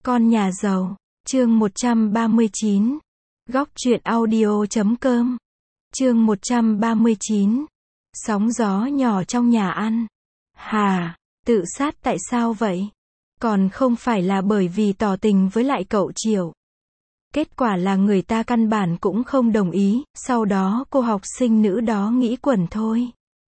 Con nhà giàu, chương 139. Góc truyện audio.com. Chương 139. Sóng gió nhỏ trong nhà ăn. Hà, tự sát tại sao vậy? Còn không phải là bởi vì tỏ tình với lại cậu Triệu. Kết quả là người ta căn bản cũng không đồng ý, sau đó cô học sinh nữ đó nghĩ quẩn thôi.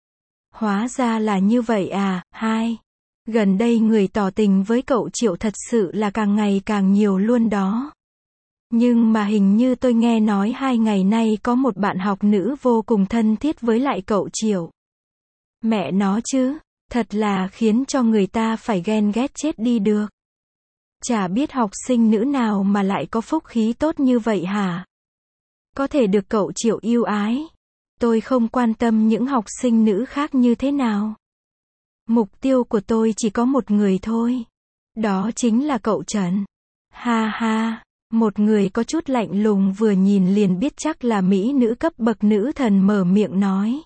Hóa ra là như vậy à. Hai, gần đây người tỏ tình với cậu Triệu thật sự là càng ngày càng nhiều luôn đó. Nhưng mà hình như tôi nghe nói 2 ngày nay có một bạn học nữ vô cùng thân thiết với lại cậu Triệu. Mẹ nó chứ, thật là khiến cho người ta phải ghen ghét chết đi được. Chả biết học sinh nữ nào mà lại có phúc khí tốt như vậy hả? Có thể được cậu Triệu yêu ái. Tôi không quan tâm những học sinh nữ khác như thế nào. Mục tiêu của tôi chỉ có một người thôi. Đó chính là cậu Trần. Ha ha, một người có chút lạnh lùng vừa nhìn liền biết chắc là mỹ nữ cấp bậc nữ thần mở miệng nói.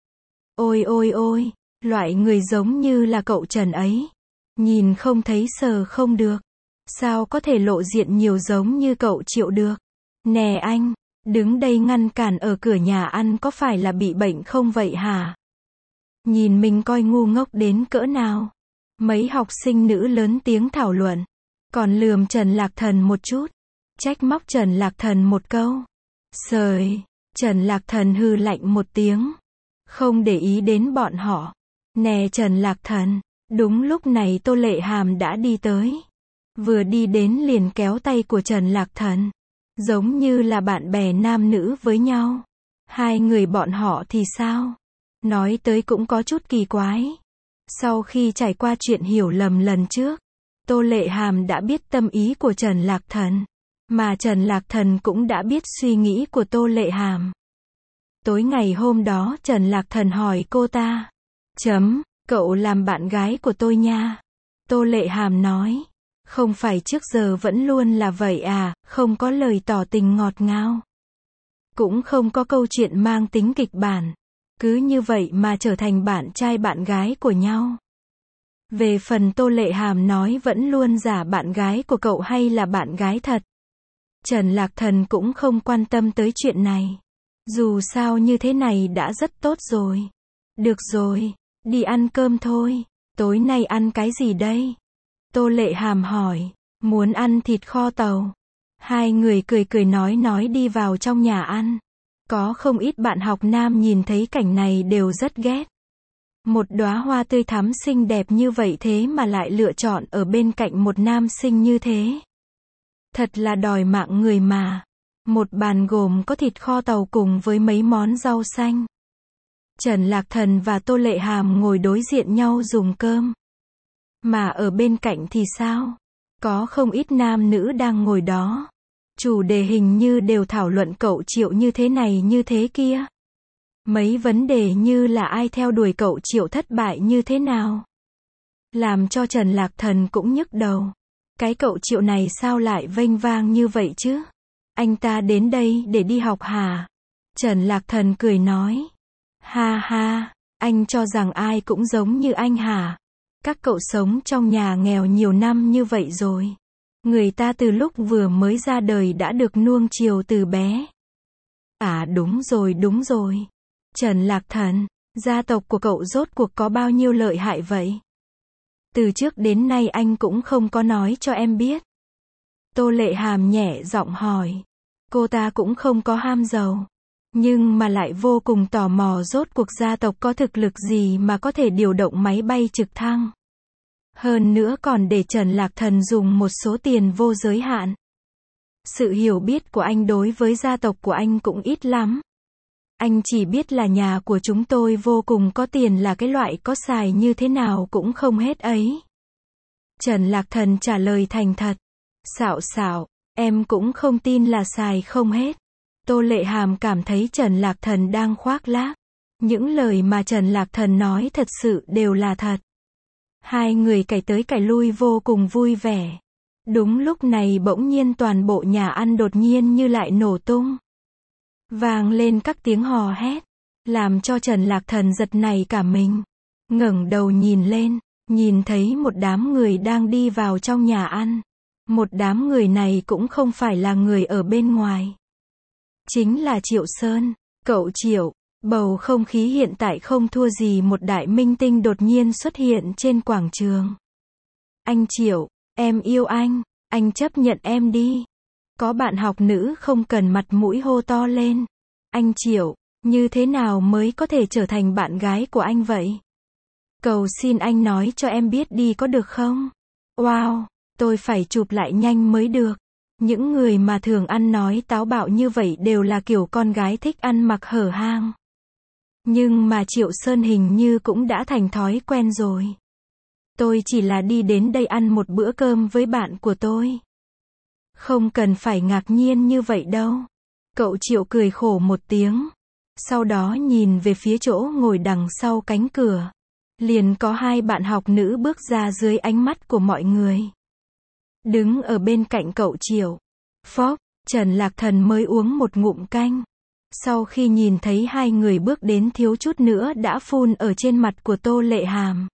Ôi ôi ôi, loại người giống như là cậu Trần ấy. Nhìn không thấy sờ không được. Sao có thể lộ diện nhiều giống như cậu Triệu được? Nè anh, đứng đây ngăn cản ở cửa nhà ăn có phải là bị bệnh không vậy hả? Nhìn mình coi ngu ngốc đến cỡ nào. Mấy học sinh nữ lớn tiếng thảo luận. Còn lườm Trần Lạc Thần một chút. Trách móc Trần Lạc Thần một câu. Sời, Trần Lạc Thần hừ lạnh một tiếng. Không để ý đến bọn họ. Nè Trần Lạc Thần, đúng lúc này Tô Lệ Hàm đã đi tới. Vừa đi đến liền kéo tay của Trần Lạc Thần. Giống như là bạn bè nam nữ với nhau. Hai người bọn họ thì sao? Nói tới cũng có chút kỳ quái. Sau khi trải qua chuyện hiểu lầm lần trước, Tô Lệ Hàm đã biết tâm ý của Trần Lạc Thần. Mà Trần Lạc Thần cũng đã biết suy nghĩ của Tô Lệ Hàm. Tối ngày hôm đó Trần Lạc Thần hỏi cô ta. Cậu làm bạn gái của tôi nha. Tô Lệ Hàm nói. Không phải trước giờ vẫn luôn là vậy à, không có lời tỏ tình ngọt ngào. Cũng không có câu chuyện mang tính kịch bản. Cứ như vậy mà trở thành bạn trai bạn gái của nhau. Về phần Tô Lệ Hàm nói vẫn luôn giả bạn gái của cậu hay là bạn gái thật. Trần Lạc Thần cũng không quan tâm tới chuyện này. Dù sao như thế này đã rất tốt rồi. Được rồi, đi ăn cơm thôi. Tối nay ăn cái gì đây? Tô Lệ Hàm hỏi. Muốn ăn thịt kho tàu. Hai người cười cười nói đi vào trong nhà ăn. Có không ít bạn học nam nhìn thấy cảnh này đều rất ghét. Một đóa hoa tươi thắm xinh đẹp như vậy thế mà lại lựa chọn ở bên cạnh một nam sinh như thế. Thật là đòi mạng người mà. Một bàn gồm có thịt kho tàu cùng với mấy món rau xanh. Trần Lạc Thần và Tô Lệ Hàm ngồi đối diện nhau dùng cơm. Mà ở bên cạnh thì sao? Có không ít nam nữ đang ngồi đó. Chủ đề hình như đều thảo luận cậu Triệu như thế này như thế kia. Mấy vấn đề như là ai theo đuổi cậu Triệu thất bại như thế nào. Làm cho Trần Lạc Thần cũng nhức đầu. Cái cậu Triệu này sao lại vênh vang như vậy chứ? Anh ta đến đây để đi học hả? Trần Lạc Thần cười nói. Ha ha, anh cho rằng ai cũng giống như anh hả? Các cậu sống trong nhà nghèo nhiều năm như vậy rồi. Người ta từ lúc vừa mới ra đời đã được nuông chiều từ bé. À đúng rồi. Trần Lạc Thần, gia tộc của cậu rốt cuộc có bao nhiêu lợi hại vậy? Từ trước đến nay anh cũng không có nói cho em biết. Tô Lệ Hàm nhẹ giọng hỏi. Cô ta cũng không có ham giàu. Nhưng mà lại vô cùng tò mò rốt cuộc gia tộc có thực lực gì mà có thể điều động máy bay trực thăng. Hơn nữa còn để Trần Lạc Thần dùng một số tiền vô giới hạn. Sự hiểu biết của anh đối với gia tộc của anh cũng ít lắm. Anh chỉ biết là nhà của chúng tôi vô cùng có tiền là cái loại có xài như thế nào cũng không hết ấy. Trần Lạc Thần trả lời thành thật. Xạo, em cũng không tin là xài không hết. Tô Lệ Hàm cảm thấy Trần Lạc Thần đang khoác lác. Những lời mà Trần Lạc Thần nói thật sự đều là thật. Hai người cày tới cày lui vô cùng vui vẻ. Đúng lúc này bỗng nhiên toàn bộ nhà ăn đột nhiên như lại nổ tung. Vang lên các tiếng hò hét. Làm cho Trần Lạc Thần giật nảy cả mình. Ngẩng đầu nhìn lên, nhìn thấy một đám người đang đi vào trong nhà ăn. Một đám người này cũng không phải là người ở bên ngoài. Chính là Triệu Sơn. Cậu Triệu. Bầu không khí hiện tại không thua gì một đại minh tinh đột nhiên xuất hiện trên quảng trường. Anh Triệu, em yêu anh chấp nhận em đi. Có bạn học nữ không cần mặt mũi hô to lên. Anh Triệu, như thế nào mới có thể trở thành bạn gái của anh vậy? Cầu xin anh nói cho em biết đi có được không? Wow, tôi phải chụp lại nhanh mới được. Những người mà thường ăn nói táo bạo như vậy đều là kiểu con gái thích ăn mặc hở hang. Nhưng mà Triệu Sơn hình như cũng đã thành thói quen rồi. Tôi chỉ là đi đến đây ăn một bữa cơm với bạn của tôi. Không cần phải ngạc nhiên như vậy đâu. Cậu Triệu cười khổ một tiếng. Sau đó nhìn về phía chỗ ngồi đằng sau cánh cửa. Liền có hai bạn học nữ bước ra dưới ánh mắt của mọi người. Đứng ở bên cạnh cậu Triệu. Phốc, Trần Lạc Thần mới uống một ngụm canh. Sau khi nhìn thấy hai người bước đến thiếu chút nữa đã phun ở trên mặt của Tô Lệ Hàm.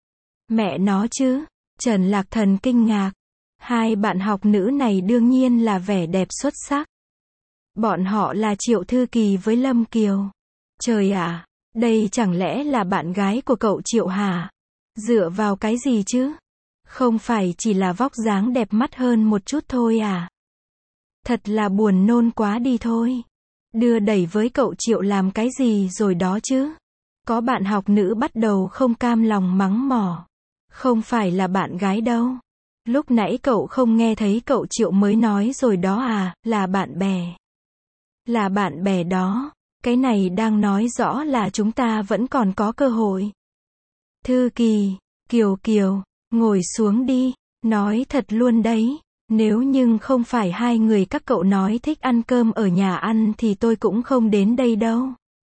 Mẹ nó chứ, Trần Lạc Thần kinh ngạc. Hai bạn học nữ này đương nhiên là vẻ đẹp xuất sắc. Bọn họ là Triệu Thư Kỳ với Lâm Kiều. Trời ạ, đây chẳng lẽ là bạn gái của cậu Triệu hả? Dựa vào cái gì chứ? Không phải chỉ là vóc dáng đẹp mắt hơn một chút thôi à? Thật là buồn nôn quá đi thôi. Đưa đẩy với cậu Triệu làm cái gì rồi đó chứ? Có bạn học nữ bắt đầu không cam lòng mắng mỏ. Không phải là bạn gái đâu. Lúc nãy cậu không nghe thấy cậu Triệu mới nói rồi đó à, là bạn bè. Là bạn bè đó. Cái này đang nói rõ là chúng ta vẫn còn có cơ hội. Thư Kỳ, Kiều Kiều, ngồi xuống đi. Nói thật luôn đấy. Nếu nhưng không phải hai người các cậu nói thích ăn cơm ở nhà ăn thì tôi cũng không đến đây đâu.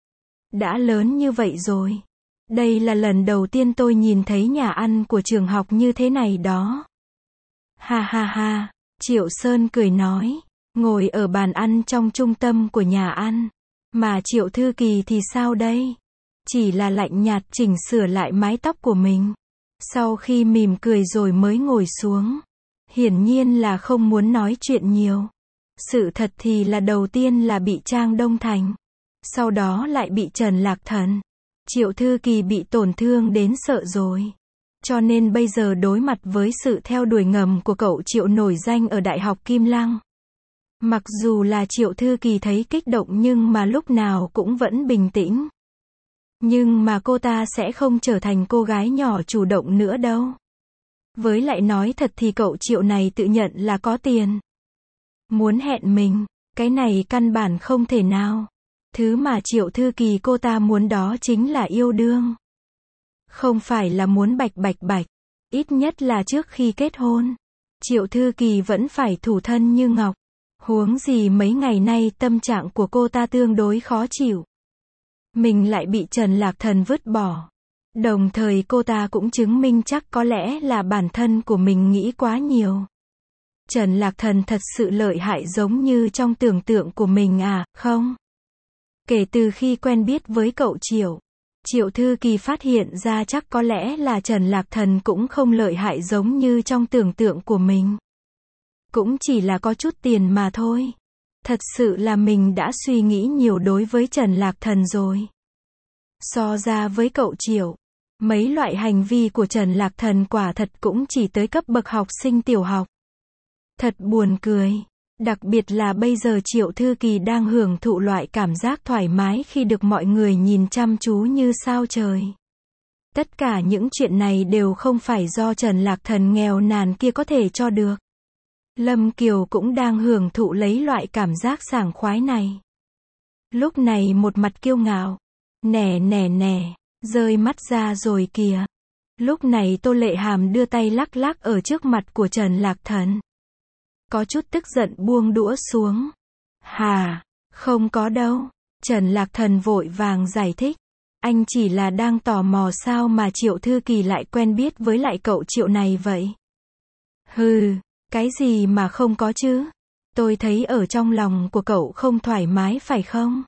Đã lớn như vậy rồi. Đây là lần đầu tiên tôi nhìn thấy nhà ăn của trường học như thế này đó. Ha ha ha, Triệu Sơn cười nói. Ngồi ở bàn ăn trong trung tâm của nhà ăn. Mà Triệu Thư Kỳ thì sao đây? Chỉ là lạnh nhạt chỉnh sửa lại mái tóc của mình. Sau khi mỉm cười rồi mới ngồi xuống. Hiển nhiên là không muốn nói chuyện nhiều. Sự thật thì là đầu tiên là bị Trang Đông Thành. Sau đó lại bị Trần Lạc Thần. Triệu Thư Kỳ bị tổn thương đến sợ rồi. Cho nên bây giờ đối mặt với sự theo đuổi ngầm của cậu Triệu nổi danh ở Đại học Kim Lăng. Mặc dù là Triệu Thư Kỳ thấy kích động nhưng mà lúc nào cũng vẫn bình tĩnh. Nhưng mà cô ta sẽ không trở thành cô gái nhỏ chủ động nữa đâu. Với lại nói thật thì cậu Triệu này tự nhận là có tiền. Muốn hẹn mình, cái này căn bản không thể nào. Thứ mà Triệu Thư Kỳ cô ta muốn đó chính là yêu đương. Không phải là muốn bạch. Ít nhất là trước khi kết hôn. Triệu Thư Kỳ vẫn phải thủ thân như ngọc. Huống gì mấy ngày nay tâm trạng của cô ta tương đối khó chịu. Mình lại bị Trần Lạc Thần vứt bỏ. Đồng thời cô ta cũng chứng minh chắc có lẽ là bản thân của mình nghĩ quá nhiều. Trần Lạc Thần thật sự lợi hại giống như trong tưởng tượng của mình à, không? Kể từ khi quen biết với cậu Triệu, Triệu Thư Kỳ phát hiện ra chắc có lẽ là Trần Lạc Thần cũng không lợi hại giống như trong tưởng tượng của mình. Cũng chỉ là có chút tiền mà thôi. Thật sự là mình đã suy nghĩ nhiều đối với Trần Lạc Thần rồi. So ra với cậu Triệu, mấy loại hành vi của Trần Lạc Thần quả thật cũng chỉ tới cấp bậc học sinh tiểu học. Thật buồn cười. Đặc biệt là bây giờ Triệu Thư Kỳ đang hưởng thụ loại cảm giác thoải mái khi được mọi người nhìn chăm chú như sao trời. Tất cả những chuyện này đều không phải do Trần Lạc Thần nghèo nàn kia có thể cho được. Lâm Kiều cũng đang hưởng thụ lấy loại cảm giác sảng khoái này. Lúc này một mặt kiêu ngạo. Nè, rơi mắt ra rồi kìa. Lúc này Tô Lệ Hàm đưa tay lắc lắc ở trước mặt của Trần Lạc Thần. Có chút tức giận buông đũa xuống. Hà, không có đâu. Trần Lạc Thần vội vàng giải thích. Anh chỉ là đang tò mò sao mà Triệu Thư Kỳ lại quen biết với lại cậu Triệu này vậy. Hừ, cái gì mà không có chứ. Tôi thấy ở trong lòng của cậu không thoải mái phải không?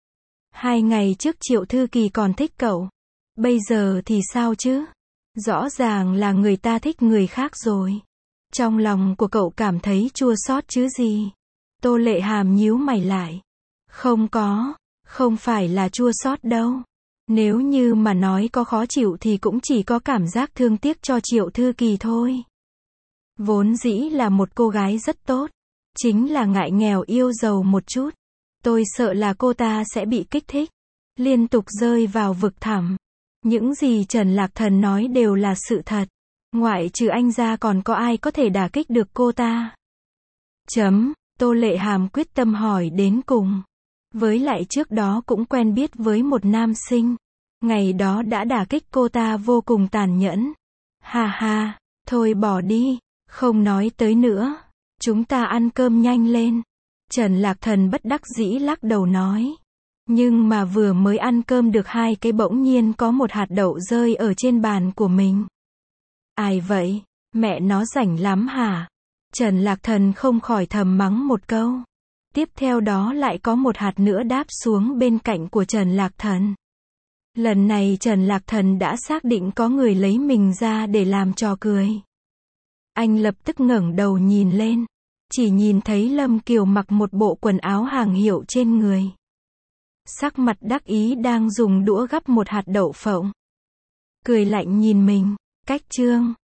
2 ngày trước Triệu Thư Kỳ còn thích cậu. Bây giờ thì sao chứ? Rõ ràng là người ta thích người khác rồi. Trong lòng của cậu cảm thấy chua xót chứ gì? Tô Lệ Hàm nhíu mày lại. Không có, không phải là chua xót đâu. Nếu như mà nói có khó chịu thì cũng chỉ có cảm giác thương tiếc cho Triệu Thư Kỳ thôi. Vốn dĩ là một cô gái rất tốt. Chính là ngại nghèo yêu giàu một chút. Tôi sợ là cô ta sẽ bị kích thích. Liên tục rơi vào vực thẳm. Những gì Trần Lạc Thần nói đều là sự thật. Ngoại trừ anh ra còn có ai có thể đả kích được cô ta? Tô Lệ Hàm quyết tâm hỏi đến cùng. Với lại trước đó cũng quen biết với một nam sinh. Ngày đó đã đả kích cô ta vô cùng tàn nhẫn. Ha ha, thôi bỏ đi, không nói tới nữa. Chúng ta ăn cơm nhanh lên. Trần Lạc Thần bất đắc dĩ lắc đầu nói. Nhưng mà vừa mới ăn cơm được 2 cái bỗng nhiên có một hạt đậu rơi ở trên bàn của mình. Ai vậy? Mẹ nó rảnh lắm hả? Trần Lạc Thần không khỏi thầm mắng một câu. Tiếp theo đó lại có một hạt nữa đáp xuống bên cạnh của Trần Lạc Thần. Lần này Trần Lạc Thần đã xác định có người lấy mình ra để làm trò cười. Anh lập tức ngẩng đầu nhìn lên. Chỉ nhìn thấy Lâm Kiều mặc một bộ quần áo hàng hiệu trên người. Sắc mặt đắc ý đang dùng đũa gắp một hạt đậu phộng. Cười lạnh nhìn mình. Cách chương